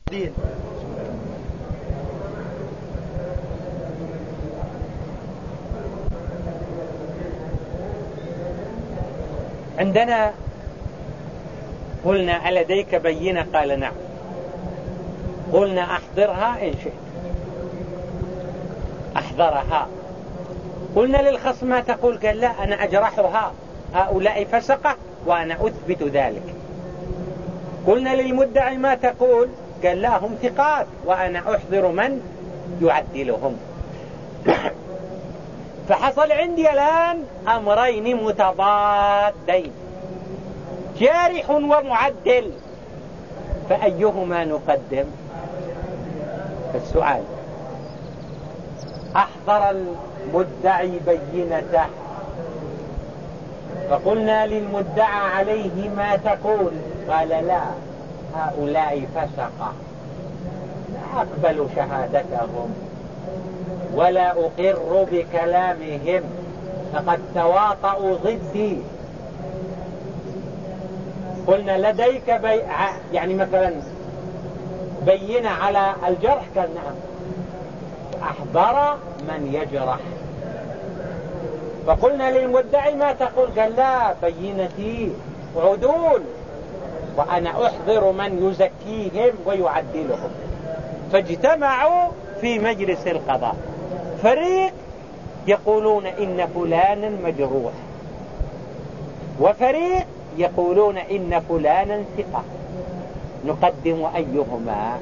دين. عندنا قلنا ألديك بينة؟ قال نعم. قلنا أحضرها إن شئت، أحضرها. قلنا للخصم ما تقول؟ قال لا، أنا أجرحها، هؤلاء فسقة وأنا أثبت ذلك. قلنا للمدعي ما تقول؟ قال لا، هم ثقات وأنا أحضر من يعدلهم. فحصل عندي الآن أمرين متضادين، جارح ومعدل، فأيهما نقدم؟ السؤال. أحضر المدعي بينته، فقلنا للمدعى عليه ما تقول؟ قال لا، هؤلاء فسقة، لا أقبل شهادتهم ولا أقر بكلامهم، فقد تواطؤوا ضدي. قلنا لديك يعني مثلا بينة على الجرح؟ قال نعم. أحضر من يجرح. فقلنا للمدعي ما تقول؟ قال لا، بينتي عدول وأنا أحضر من يزكيهم ويعدلهم. فاجتمعوا في مجلس القضاء، فريق يقولون إن فلانا مجروح، وفريق يقولون إن فلانا ثقة. نقدم أيهما؟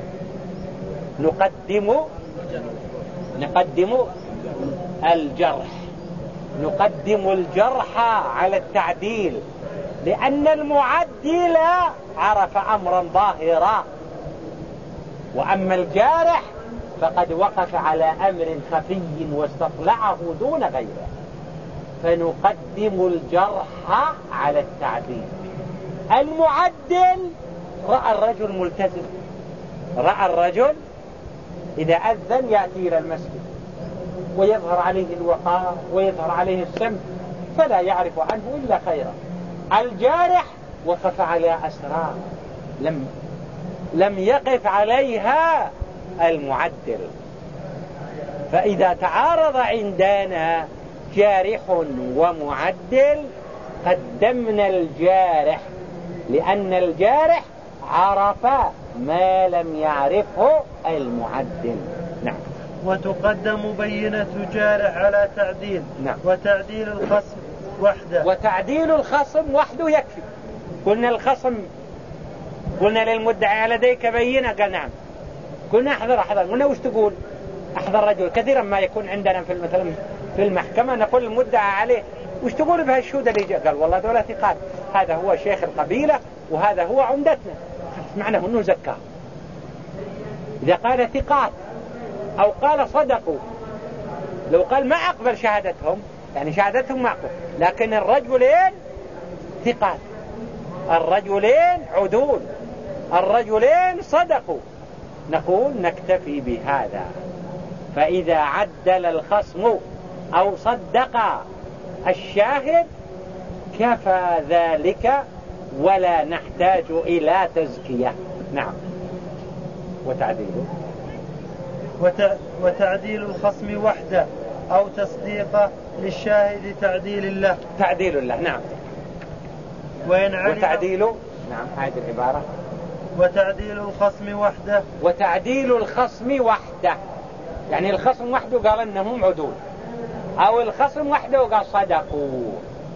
نقدم الجرح. نقدم الجرح على التعديل، لأن المعدل عرف أمرا ظاهرا، وأما الجارح فقد وقف على أمر خفي واستطلعه دون غيره. فنقدم الجرح على التعديل. المعدل رأى الرجل ملتزم، رأى الرجل إذا أذن يأتي إلى المسجد ويظهر عليه الوقار ويظهر عليه السمت، فلا يعرف عنه إلا خيرا. الجارح وقف على أسرار لم يقف عليها المعدل. فإذا تعارض عندنا جارح ومعدل قدمنا الجارح، لأن الجارح عرف ما لم يعرفه المعدل. نعم. وتقدم بينة جارح على تعديل. نعم. وتعديل الخصم وحده. وتعديل الخصم وحده يكفي. قلنا الخصم، قلنا للمدعي لديك بينة؟ قال نعم. قلنا أحضر. قلنا وش تقول؟ أحضر رجل. كثيرا ما يكون عندنا مثلا في المحكمة نقول المدعى عليه وش تقول بهالشهود اللي جاء؟ قال والله دولة ثقات، هذا هو شيخ القبيلة وهذا هو عمدتنا، معناه أنه زكاه. إذا قال ثقات أو قال صدقوا، لو قال ما أقبل شهادتهم يعني شهادتهم ما أقبل، لكن الرجلين ثقات، الرجلين عدول، الرجلين صدقوا، نقول نكتفي بهذا. فإذا عدل الخصم أو صدق الشاهد كفى ذلك ولا نحتاج إلى تزكية. نعم. وتعديل الخصم وحده أو تصديقه للشاهد تعديل الله. تعديل الله. نعم. وتعديل، نعم هذه العبارة. وتعديل الخصم وحده. وتعديل الخصم وحده يعني الخصم وحده قال أنهم عدول، أو الخصم وحده قال صدقوا،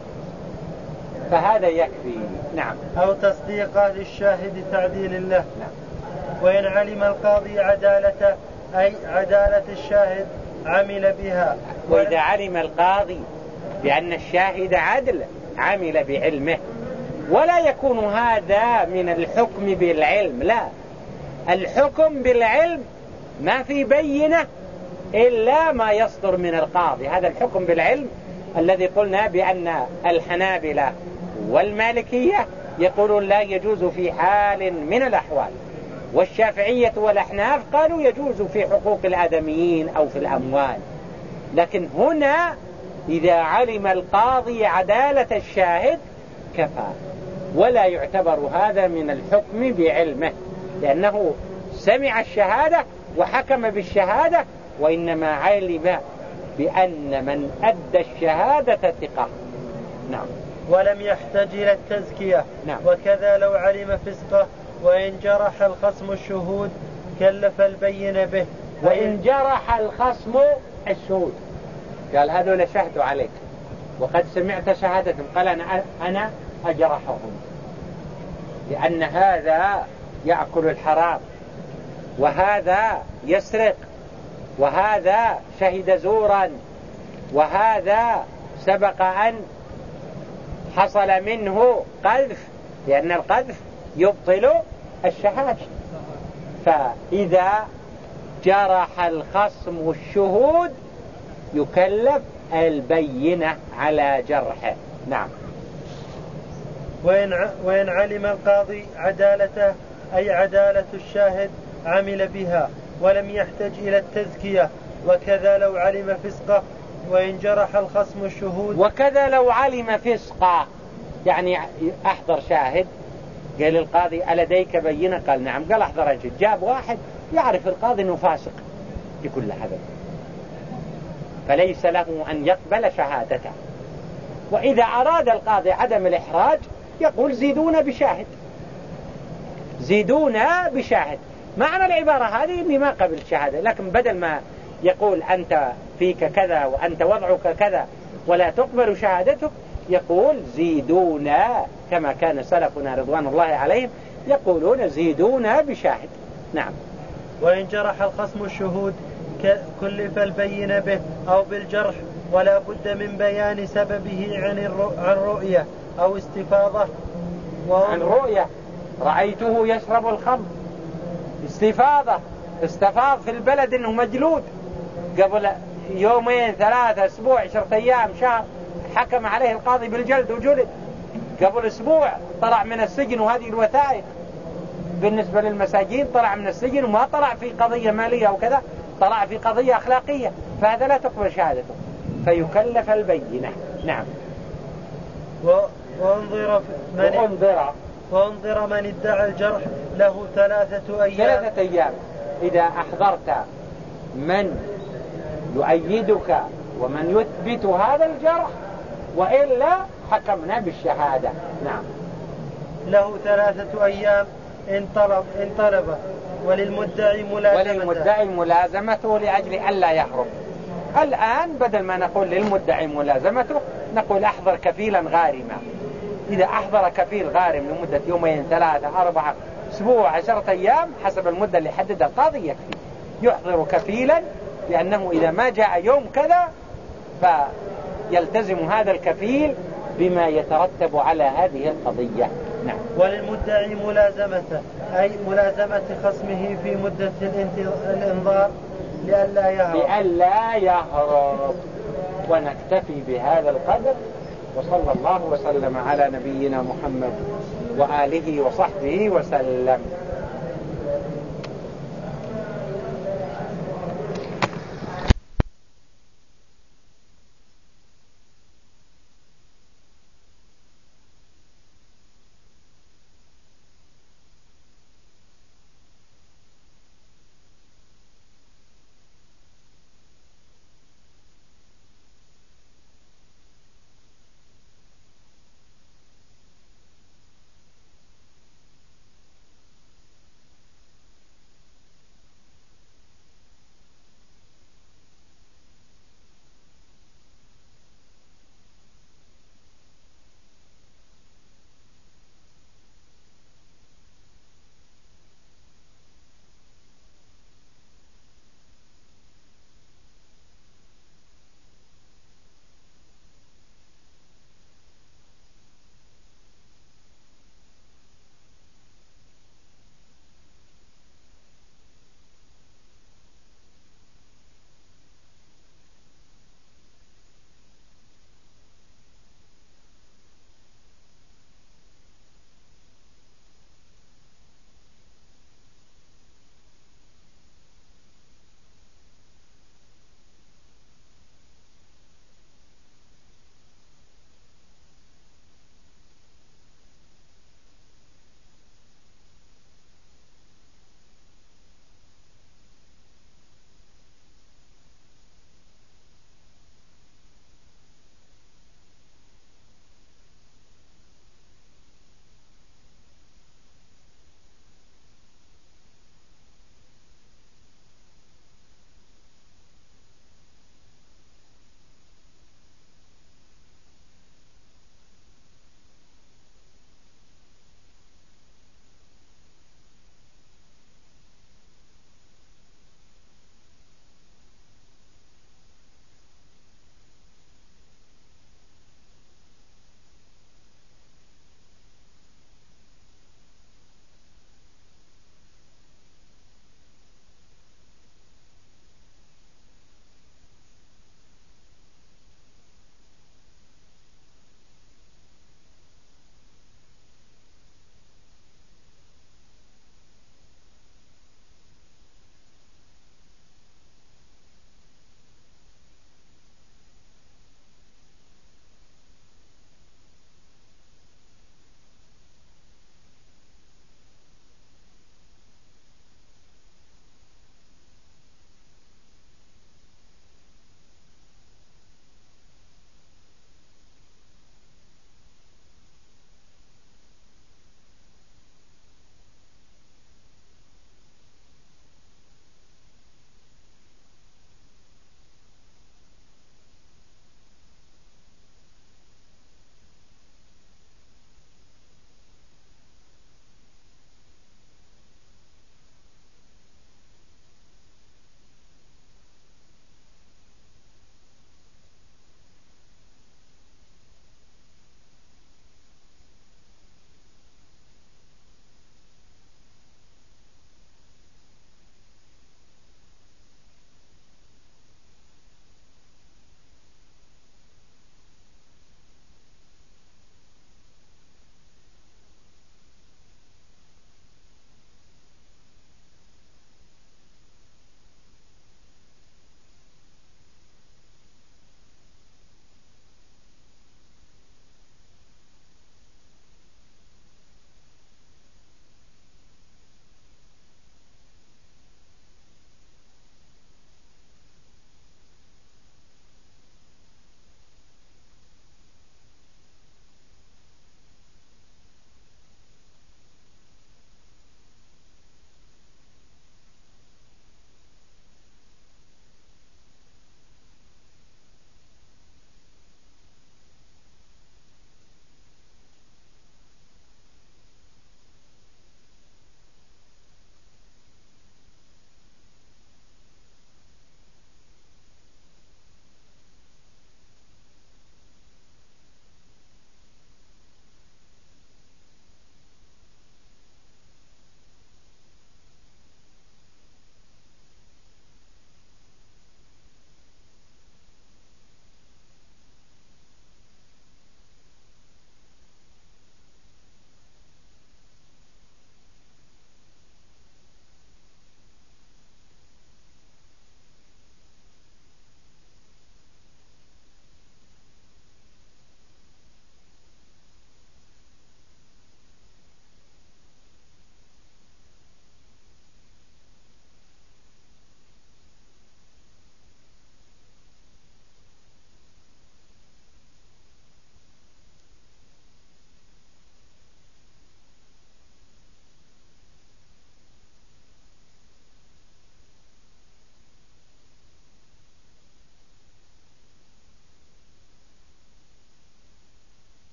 فهذا يكفي. نعم. أو تصديقه للشاهد تعديل الله. نعم. وإن علم القاضي عدالته أي عدالة الشاهد عمل بها. وإذا علم القاضي بأن الشاهد عدل عمل بعلمه. ولا يكون هذا من الحكم بالعلم، لا، الحكم بالعلم ما في بينة إلا ما يصدر من القاضي. هذا الحكم بالعلم الذي قلنا بأن الحنابلة والمالكية يقولون لا يجوز في حال من الأحوال، والشافعية والأحناف قالوا يجوز في حقوق الآدميين أو في الأموال. لكن هنا إذا علم القاضي عدالة الشاهد كفى، ولا يعتبر هذا من الحكم بعلمه، لأنه سمع الشهادة وحكم بالشهادة، وإنما علم بأن من أدى الشهادة ثقة. نعم. ولم يحتج إلى التزكية. نعم. وكذا لو علم فسقه وإن جرح الخصم الشهود كلف البين به. وإن جرح الخصم الشهود، قال هذول شهدوا عليك وقد سمعت شهادتهم، قال أنا أجرحهم، لأن هذا يأكل الحرام، وهذا يسرق، وهذا شهد زورا، وهذا سبق أن حصل منه قذف، لأن القذف يبطل الشهادة. فإذا جرح الخصم الشهود يكلف البينة على جرحه. نعم. وإن علم القاضي عدالته أي عدالة الشاهد عمل بها ولم يحتج إلى التزكية. وكذا لو علم فسقه وإن جرح الخصم الشهود. وكذا لو علم فسقه، يعني أحضر شاهد قال القاضي ألديك بينة؟ قال نعم. قال أحضر رجل، جاب واحد يعرف القاضي أنه فاسق يقول له هذا، فليس له أن يقبل شهادته. وإذا أراد القاضي عدم الإحراج يقول زيدونا بشاهد، زيدونا بشاهد. معنى العبارة هذه إني ما قبل الشهادة، لكن بدل ما يقول أنت فيك كذا وأنت وضعك كذا ولا تقبل شهادتك، يقول زيدونا، كما كان سلفنا رضوان الله عليهم يقولون زيدونا بشاهد. نعم. وإن جرح الخصم الشهود كلف البين به أو بالجرح، ولا بد من بيان سببه عن رؤية أو استفاضة. عن رؤية، رأيته يشرب الخمر، استفاضة، استفاض في البلد انه مجلود قبل يومين 3 أسبوع 10 أيام شهر، حكم عليه القاضي بالجلد وجلد. قبل أسبوع طلع من السجن، وهذه الوثائق بالنسبة للمساجين، طلع من السجن وما طلع في قضية مالية أو كذا، طلع في قضية أخلاقية، فهذا لا تقبل شهادته فيكلف البينة. نعم. وانظر من ادعى الجرح له 3 أيام. 3 أيام إذا أحضرت من يؤيدك ومن يثبت هذا الجرح، وإلا حكمنا بالشهادة. نعم. له 3 أيام إن طلب وللمدعي ملازمته لأجل ألا يهرب. الآن بدل ما نقول للمدعي ملازمته نقول أحضر كفيلا غارما. إذا أحضر كفيل غارم لمدة 2 3 4 أسبوع 10 أيام حسب المدة اللي حدد القاضي يكفي، يحضر كفيلا، لأنه إذا ما جاء يوم كذا فيلتزم هذا الكفيل بما يترتب على هذه القضية. نعم. وللمدعي ملازمته أي ملازمة خصمه في مدة الإنظار لئلا يهرب. ونكتفي بهذا القدر، وصلى الله وسلم على نبينا محمد وآله وصحبه وسلم.